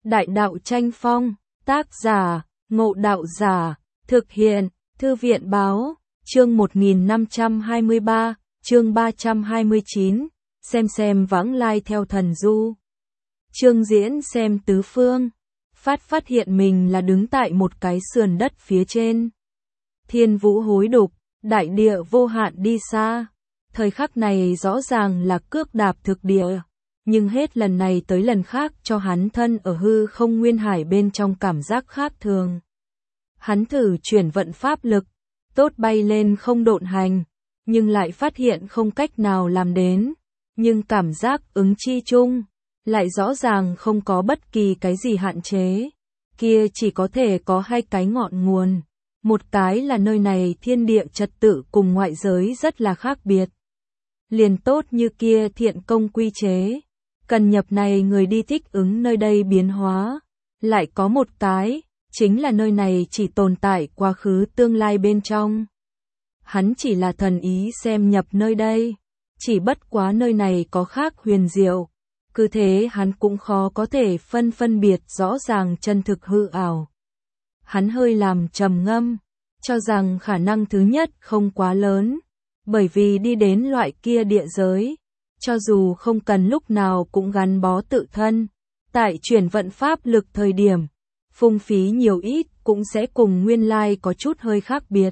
Đại đạo tranh phong, tác giả, Ngộ Đạo Giả, thực hiện, Thư viện Báo, chương 1523, chương 329, xem vãng lai theo thần du. Chương diễn xem tứ phương, phát hiện mình là đứng tại một cái sườn đất phía trên. Thiên vũ hối đục, đại địa vô hạn đi xa. Thời khắc này rõ ràng là cước đạp thực địa, nhưng hết lần này tới lần khác cho hắn thân ở hư không nguyên hải bên trong cảm giác khác thường. Hắn thử chuyển vận pháp lực, tốt bay lên không độn hành, nhưng lại phát hiện không cách nào làm đến, nhưng cảm giác ứng chi chung, lại rõ ràng không có bất kỳ cái gì hạn chế. Kia chỉ có thể có hai cái ngọn nguồn, một cái là nơi này thiên địa trật tự cùng ngoại giới rất là khác biệt. Liền tốt như kia thiện công quy chế, cần nhập này người đi thích ứng nơi đây biến hóa. Lại có một cái, chính là nơi này chỉ tồn tại quá khứ tương lai bên trong. Hắn chỉ là thần ý xem nhập nơi đây, chỉ bất quá nơi này có khác huyền diệu. Cứ thế hắn cũng khó có thể phân biệt rõ ràng chân thực hư ảo. Hắn hơi làm trầm ngâm, cho rằng khả năng thứ nhất không quá lớn, bởi vì đi đến loại kia địa giới, cho dù không cần lúc nào cũng gắn bó tự thân, tại chuyển vận pháp lực thời điểm, phung phí nhiều ít cũng sẽ cùng nguyên lai có chút hơi khác biệt.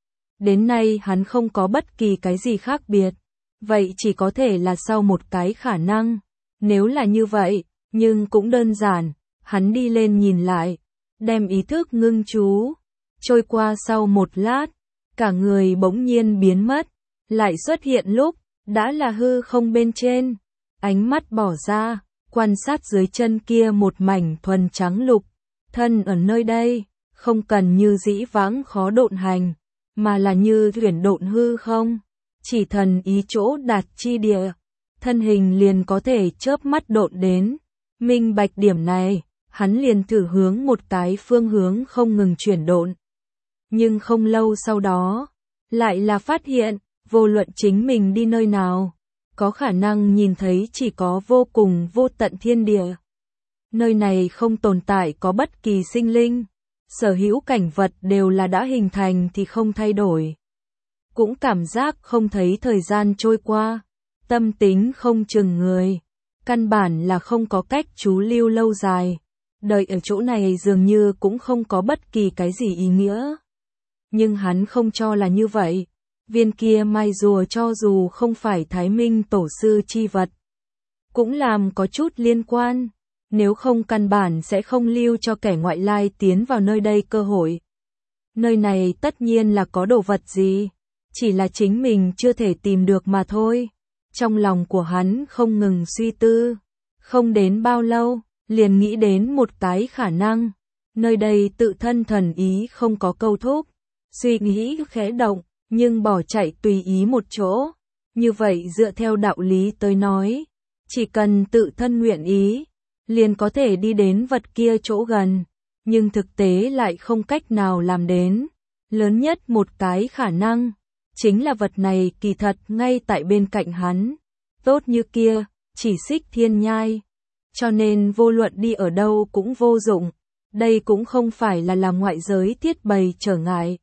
Đến nay hắn không có bất kỳ cái gì khác biệt, vậy chỉ có thể là sau một cái khả năng. Nếu là như vậy, nhưng cũng đơn giản, hắn đi lên nhìn lại, đem ý thức ngưng chú, trôi qua sau một lát, cả người bỗng nhiên biến mất, lại xuất hiện lúc, đã là hư không bên trên, ánh mắt bỏ ra, quan sát dưới chân kia một mảnh thuần trắng lục, thân ở nơi đây, không cần như dĩ vãng khó độn hành, mà là như thuyền độn hư không, chỉ thần ý chỗ đạt chi địa. Thân hình liền có thể chớp mắt độn đến, minh bạch điểm này, hắn liền thử hướng một cái phương hướng không ngừng chuyển độn. Nhưng không lâu sau đó, lại là phát hiện, vô luận chính mình đi nơi nào, có khả năng nhìn thấy chỉ có vô cùng vô tận thiên địa. Nơi này không tồn tại có bất kỳ sinh linh, sở hữu cảnh vật đều là đã hình thành thì không thay đổi. Cũng cảm giác không thấy thời gian trôi qua. Tâm tính không chừng người, căn bản là không có cách trú lưu lâu dài, đợi ở chỗ này dường như cũng không có bất kỳ cái gì ý nghĩa. Nhưng hắn không cho là như vậy, viên kia mai rùa cho dù không phải Thái Minh tổ sư chi vật, cũng làm có chút liên quan, nếu không căn bản sẽ không lưu cho kẻ ngoại lai tiến vào nơi đây cơ hội. Nơi này tất nhiên là có đồ vật gì, chỉ là chính mình chưa thể tìm được mà thôi. Trong lòng của hắn không ngừng suy tư, không đến bao lâu, liền nghĩ đến một cái khả năng. Nơi đây tự thân thần ý không có câu thúc, suy nghĩ khẽ động, nhưng bỏ chạy tùy ý một chỗ. Như vậy dựa theo đạo lý tới nói, chỉ cần tự thân nguyện ý, liền có thể đi đến vật kia chỗ gần, nhưng thực tế lại không cách nào làm đến. Lớn nhất một cái khả năng, chính là vật này kỳ thật ngay tại bên cạnh hắn, tốt như kia, chỉ xích thiên nhai. Cho nên vô luận đi ở đâu cũng vô dụng, đây cũng không phải là làm ngoại giới thiết bày trở ngại,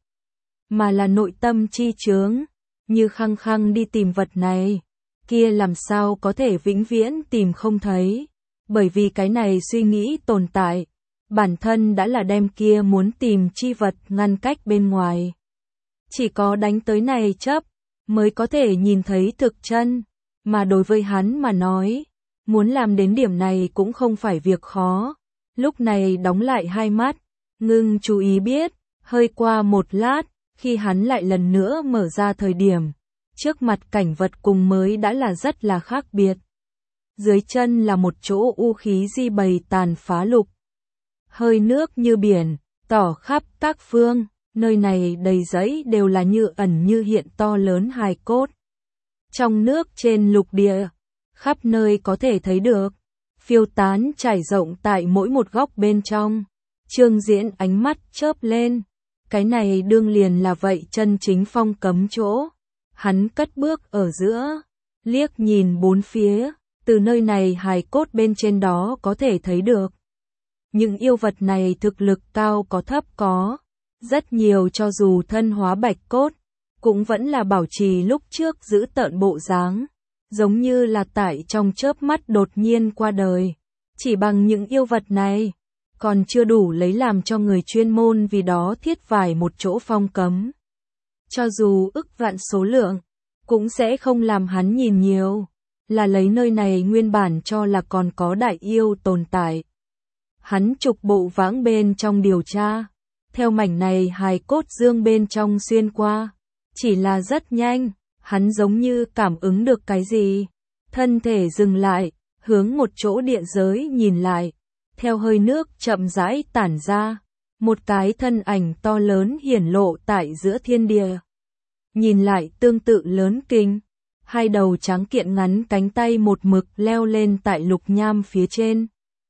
mà là nội tâm chi chướng, như khăng khăng đi tìm vật này, kia làm sao có thể vĩnh viễn tìm không thấy, bởi vì cái này suy nghĩ tồn tại, bản thân đã là đem kia muốn tìm chi vật ngăn cách bên ngoài. Chỉ có đánh tới này chấp, mới có thể nhìn thấy thực chân, mà đối với hắn mà nói, muốn làm đến điểm này cũng không phải việc khó. Lúc này đóng lại hai mắt, ngưng chú ý biết, hơi qua một lát, khi hắn lại lần nữa mở ra thời điểm, trước mặt cảnh vật cùng mới đã là rất là khác biệt. Dưới chân là một chỗ u khí di bầy tàn phá lục, hơi nước như biển, tỏ khắp các phương. Nơi này đầy giấy đều là như ẩn như hiện to lớn hài cốt. Trong nước trên lục địa, khắp nơi có thể thấy được, phiêu tán trải rộng tại mỗi một góc bên trong. Trương Diễn ánh mắt chớp lên, cái này đương liền là vậy chân chính phong cấm chỗ. Hắn cất bước ở giữa, liếc nhìn bốn phía, từ nơi này hài cốt bên trên đó có thể thấy được. những yêu vật này thực lực cao có thấp có, rất nhiều cho dù thân hóa bạch cốt, cũng vẫn là bảo trì lúc trước giữ tợn bộ dáng, giống như là tại trong chớp mắt đột nhiên qua đời. Chỉ bằng những yêu vật này, còn chưa đủ lấy làm cho người chuyên môn vì đó thiết vài một chỗ phong cấm. Cho dù ức vạn số lượng, cũng sẽ không làm hắn nhìn nhiều, là lấy nơi này nguyên bản cho là còn có đại yêu tồn tại. Hắn trục bộ vãng bên trong điều tra, theo mảnh này hài cốt dương bên trong xuyên qua, chỉ là rất nhanh, hắn giống như cảm ứng được cái gì, thân thể dừng lại, hướng một chỗ địa giới nhìn lại, theo hơi nước chậm rãi tản ra, một cái thân ảnh to lớn hiển lộ tại giữa thiên địa. Nhìn lại tương tự lớn kinh, hai đầu trắng kiện ngắn cánh tay một mực leo lên tại lục nham phía trên.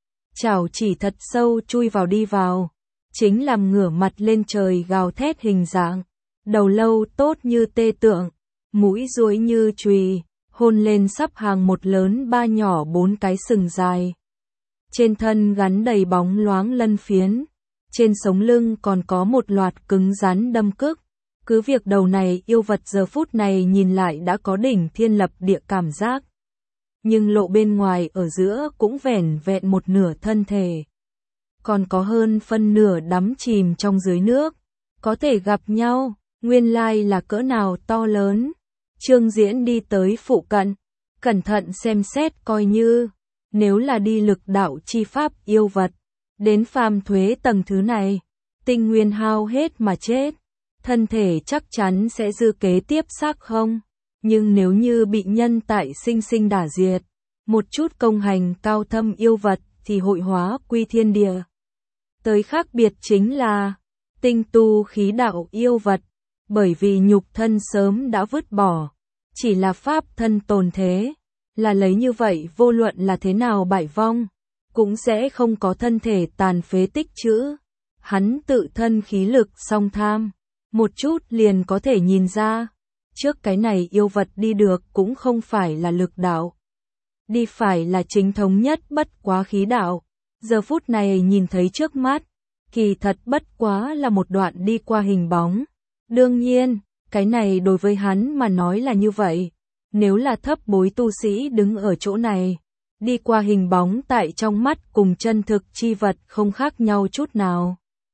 Chảo chỉ thật sâu chui vào đi vào, chính làm ngửa mặt lên trời gào thét hình dạng, đầu lâu tốt như tê tượng, mũi duỗi như chùy, hôn lên sắp hàng một lớn ba nhỏ bốn cái sừng dài. Trên thân gắn đầy bóng loáng lân phiến, trên sống lưng còn có một loạt cứng rắn đâm cức. Cứ việc đầu này yêu vật giờ phút này nhìn lại đã có đỉnh thiên lập địa cảm giác. Nhưng lộ bên ngoài ở giữa cũng vẻn vẹn một nửa thân thể. Còn có hơn phân nửa đắm chìm trong dưới nước. Có thể gặp nhau, nguyên lai là cỡ nào to lớn. Trương Diễn đi tới phụ cận, cẩn thận xem xét coi như, nếu là đi lực đạo chi pháp yêu vật, đến phàm thuế tầng thứ này, tinh nguyên hao hết mà chết. Thân thể chắc chắn sẽ dư kế tiếp xác không, nhưng nếu như bị nhân tại sinh sinh đả diệt, một chút công hành cao thâm yêu vật thì hội hóa quy thiên địa. Tới khác biệt chính là, tinh tu khí đạo yêu vật, bởi vì nhục thân sớm đã vứt bỏ, chỉ là pháp thân tồn thế, là lấy như vậy vô luận là thế nào bại vong, cũng sẽ không có thân thể tàn phế tích trữ. Hắn tự thân khí lực song tham. Một chút liền có thể nhìn ra, trước cái này yêu vật đi được cũng không phải là lực đạo. Đi phải là chính thống nhất bất quá khí đạo. Giờ phút này nhìn thấy trước mắt, kỳ thật bất quá là một đoạn đi qua hình bóng. Đương nhiên, cái này đối với hắn mà nói là như vậy. Nếu là thấp bối tu sĩ đứng ở chỗ này, đi qua hình bóng tại trong mắt cùng chân thực chi vật không khác nhau chút nào.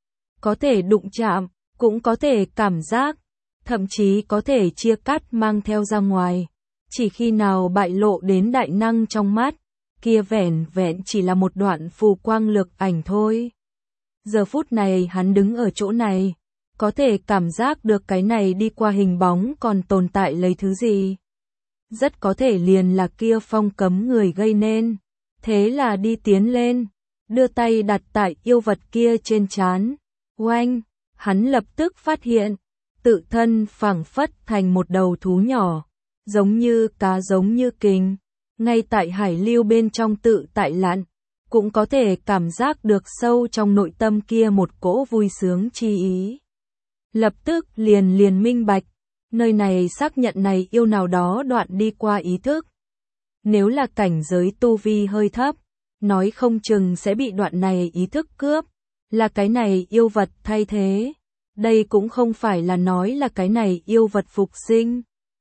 Có thể đụng chạm, cũng có thể cảm giác, thậm chí có thể chia cắt mang theo ra ngoài. Chỉ khi nào bại lộ đến đại năng trong mắt, kia vẻn vẹn chỉ là một đoạn phù quang lực ảnh thôi. Giờ phút này hắn đứng ở chỗ này, có thể cảm giác được cái này đi qua hình bóng còn tồn tại lấy thứ gì. Rất có thể liền là kia phong cấm người gây nên. Thế là đi tiến lên, đưa tay đặt tại yêu vật kia trên trán. Oanh! Hắn lập tức phát hiện, tự thân phảng phất thành một đầu thú nhỏ, giống như cá giống như kình, ngay tại hải lưu bên trong tự tại lặn, cũng có thể cảm giác được sâu trong nội tâm kia một cỗ vui sướng chi ý. Lập tức liền minh bạch, nơi này xác nhận này yêu nào đó đoạn đi qua ý thức. Nếu là cảnh giới tu vi hơi thấp, nói không chừng sẽ bị đoạn này ý thức cướp. Là cái này yêu vật thay thế. Đây cũng không phải là nói là cái này yêu vật phục sinh,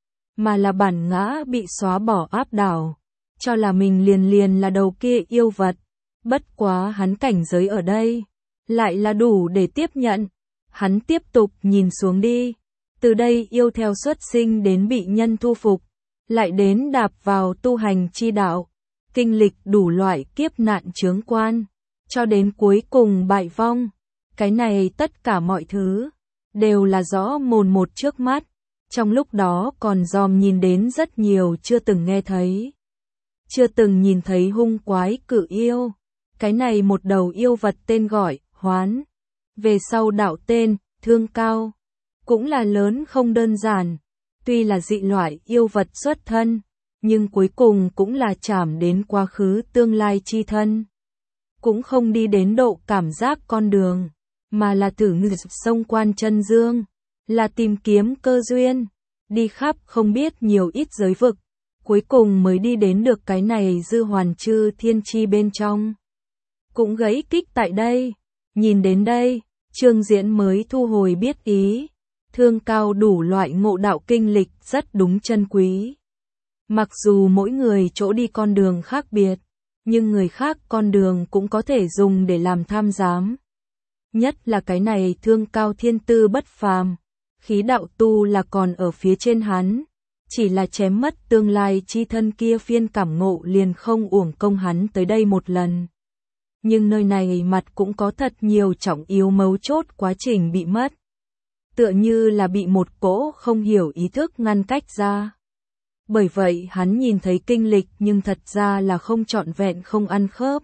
mà là bản ngã bị xóa bỏ áp đảo, cho là mình liền là đầu kia yêu vật. Bất quá hắn cảnh giới ở đây, lại là đủ để tiếp nhận. Hắn tiếp tục nhìn xuống đi. Từ đây yêu theo xuất sinh đến bị nhân thu phục, lại đến đạp vào tu hành chi đạo, kinh lịch đủ loại kiếp nạn chướng quan. Cho đến cuối cùng bại vong, cái này tất cả mọi thứ, đều là rõ mồn một trước mắt, trong lúc đó còn dòm nhìn đến rất nhiều chưa từng nghe thấy. Chưa từng nhìn thấy hung quái cự yêu, cái này một đầu yêu vật tên gọi, Hoán. Về sau đạo tên, Thương Cao, cũng là lớn không đơn giản, tuy là dị loại yêu vật xuất thân, nhưng cuối cùng cũng là chạm đến quá khứ tương lai chi thân. Cũng không đi đến độ cảm giác con đường, mà là thử ngự sông quan chân dương, là tìm kiếm cơ duyên, đi khắp không biết nhiều ít giới vực, cuối cùng mới đi đến được cái này dư hoàn chư thiên chi bên trong. cũng gãy kích tại đây. Nhìn đến đây, Trương Diễn mới thu hồi biết ý. Thương Cao đủ loại ngộ đạo kinh lịch rất đúng chân quý. Mặc dù mỗi người chỗ đi con đường khác biệt, nhưng người khác con đường cũng có thể dùng để làm tham giám. Nhất là cái này Thương Cao thiên tư bất phàm, khí đạo tu là còn ở phía trên hắn, chỉ là chém mất tương lai chi thân kia phiên cảm ngộ liền không uổng công hắn tới đây một lần. Nhưng nơi này mặt cũng có thật nhiều trọng yếu mấu chốt quá trình bị mất. Tựa như là bị một cỗ không hiểu ý thức ngăn cách ra. Bởi vậy hắn nhìn thấy kinh lịch nhưng thật ra là không trọn vẹn không ăn khớp.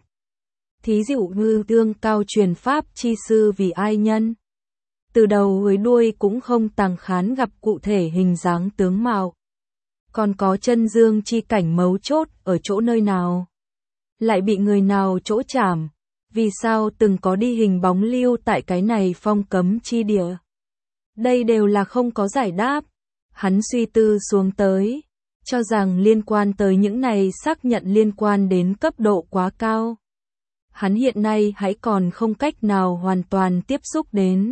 Thí dụ như Thương Cao truyền pháp chi sư vì ai nhân. Từ đầu với đuôi cũng không tàng khán gặp cụ thể hình dáng tướng mạo. Còn có chân dương chi cảnh mấu chốt ở chỗ nơi nào. Lại bị người nào chỗ chảm. Vì sao từng có đi hình bóng lưu tại cái này phong cấm chi địa. Đây đều là không có giải đáp. Hắn suy tư xuống tới. Cho rằng liên quan tới những này xác nhận liên quan đến cấp độ quá cao. Hắn hiện nay hãy còn không cách nào hoàn toàn tiếp xúc đến.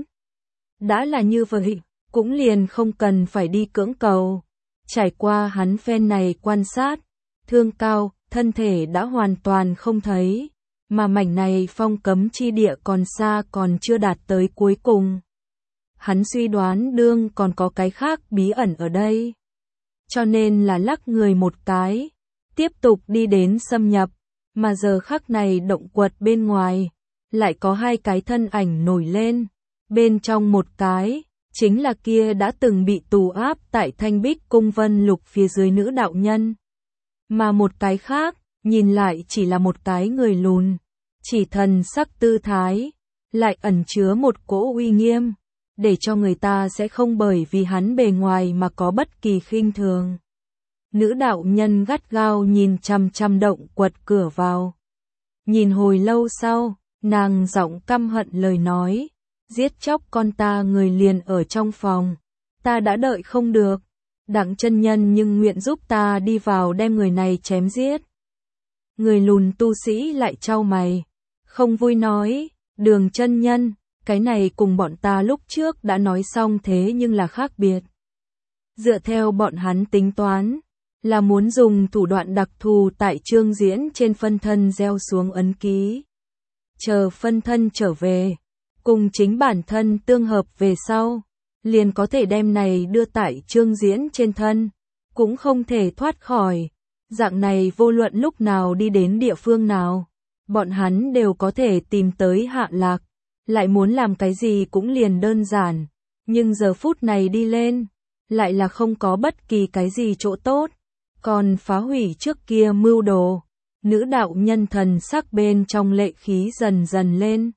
Đã là như vậy, cũng liền không cần phải đi cưỡng cầu. Trải qua hắn phen này quan sát, Thương Cao, thân thể đã hoàn toàn không thấy, mà mảnh này phong cấm chi địa còn xa còn chưa đạt tới cuối cùng. Hắn suy đoán đương còn có cái khác bí ẩn ở đây. Cho nên là lắc người một cái, tiếp tục đi đến xâm nhập, mà giờ khắc này động quật bên ngoài, lại có hai cái thân ảnh nổi lên, bên trong một cái, chính là kia đã từng bị tù áp tại Thanh Bích Cung Vân Lục phía dưới nữ đạo nhân. Mà một cái khác, nhìn lại chỉ là một cái người lùn, chỉ thần sắc tư thái, lại ẩn chứa một cỗ uy nghiêm, để cho người ta sẽ không bởi vì hắn bề ngoài mà có bất kỳ khinh thường. Nữ đạo nhân gắt gao nhìn chằm chằm động quật cửa vào. Nhìn hồi lâu sau, nàng giọng căm hận lời nói, giết chóc con ta người liền ở trong phòng, ta đã đợi không được, Đặng chân nhân nhưng nguyện giúp ta đi vào đem người này chém giết. Người lùn tu sĩ lại chau mày, không vui nói, Đường chân nhân, cái này cùng bọn ta lúc trước đã nói xong thế nhưng là khác biệt. Dựa theo bọn hắn tính toán, là muốn dùng thủ đoạn đặc thù tại Trương Diễn trên phân thân gieo xuống ấn ký. Chờ phân thân trở về, cùng chính bản thân tương hợp về sau, liền có thể đem này đưa tại Trương Diễn trên thân, cũng không thể thoát khỏi. Dạng này vô luận lúc nào đi đến địa phương nào, bọn hắn đều có thể tìm tới hạ lạc, lại muốn làm cái gì cũng liền đơn giản, nhưng giờ phút này đi lên, lại là không có bất kỳ cái gì chỗ tốt, còn phá hủy trước kia mưu đồ. Nữ đạo nhân thần sắc bên trong lệ khí dần dần lên.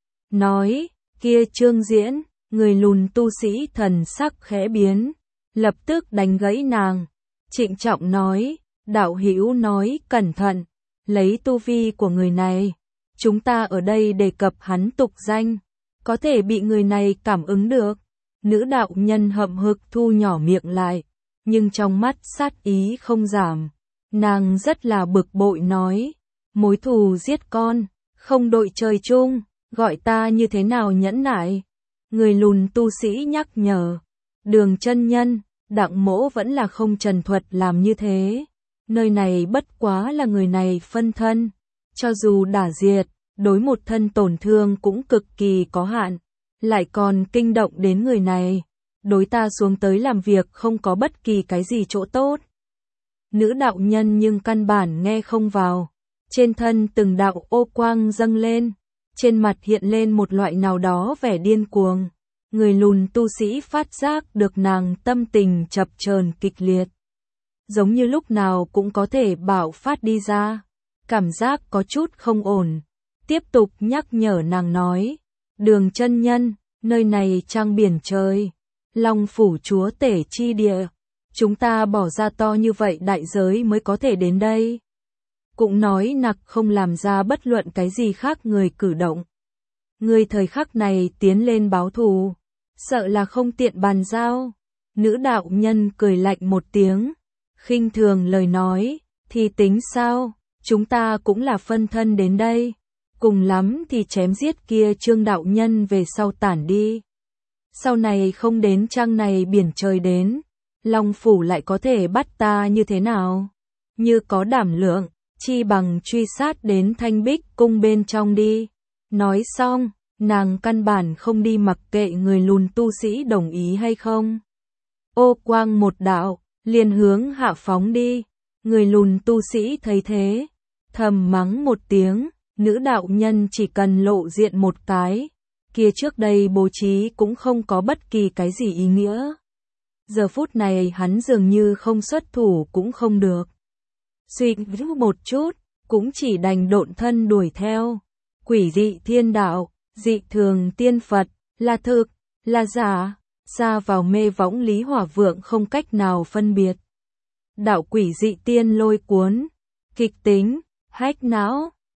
Nói, kia Trương Diễn, người lùn tu sĩ thần sắc khẽ biến, lập tức đánh gãy nàng, trịnh trọng nói, đạo hữu nói cẩn thận, lấy tu vi của người này, chúng ta ở đây đề cập hắn tục danh, có thể bị người này cảm ứng được. Nữ đạo nhân hậm hực thu nhỏ miệng lại, nhưng trong mắt sát ý không giảm. Nàng rất là bực bội nói, mối thù giết con, không đội trời chung, gọi ta như thế nào nhẫn nại. Người lùn tu sĩ nhắc nhở, Đường chân nhân, Đặng mỗ vẫn là không trần thuật làm như thế. Nơi này bất quá là người này phân thân, cho dù đả diệt, đối một thân tổn thương cũng cực kỳ có hạn, lại còn kinh động đến người này, đối ta xuống tới làm việc không có bất kỳ cái gì chỗ tốt. Nữ đạo nhân nhưng căn bản nghe không vào, trên thân từng đạo ô quang dâng lên, trên mặt hiện lên một loại nào đó vẻ điên cuồng. Người lùn tu sĩ phát giác được nàng tâm tình chập chờn kịch liệt, giống như lúc nào cũng có thể bạo phát đi ra, cảm giác có chút không ổn. Tiếp tục nhắc nhở nàng nói, Đường chân nhân, nơi này trang biển trời, Long phủ chúa tể chi địa, chúng ta bỏ ra to như vậy đại giới mới có thể đến đây. Cũng nói nặc không làm ra bất luận cái gì khác người cử động. Người thời khắc này tiến lên báo thù, sợ là không tiện bàn giao. Nữ đạo nhân cười lạnh một tiếng, khinh thường lời nói, thì tính sao, chúng ta cũng là phân thân đến đây, cùng lắm thì chém giết kia Trương đạo nhân về sau tản đi. Sau này không đến trăng này biển trời đến, Long Phủ lại có thể bắt ta như thế nào? Như có đảm lượng, chi bằng truy sát đến Thanh Bích cung bên trong đi. Nói xong, nàng căn bản không đi mặc kệ người lùn tu sĩ đồng ý hay không. Ô quang một đạo, liền hướng hạ phóng đi. Người lùn tu sĩ thấy thế, thầm mắng một tiếng, nữ đạo nhân chỉ cần lộ diện một cái, kia trước đây bố trí cũng không có bất kỳ cái gì ý nghĩa. Giờ phút này hắn dường như không xuất thủ cũng không được. Suy nghĩ một chút, cũng chỉ đành độn thân đuổi theo. Quỷ dị thiên đạo, dị thường tiên Phật, là thực, là giả, xa vào mê võng Lý Hỏa Vượng không cách nào phân biệt. Đạo quỷ dị tiên lôi cuốn, kịch tính, hách não.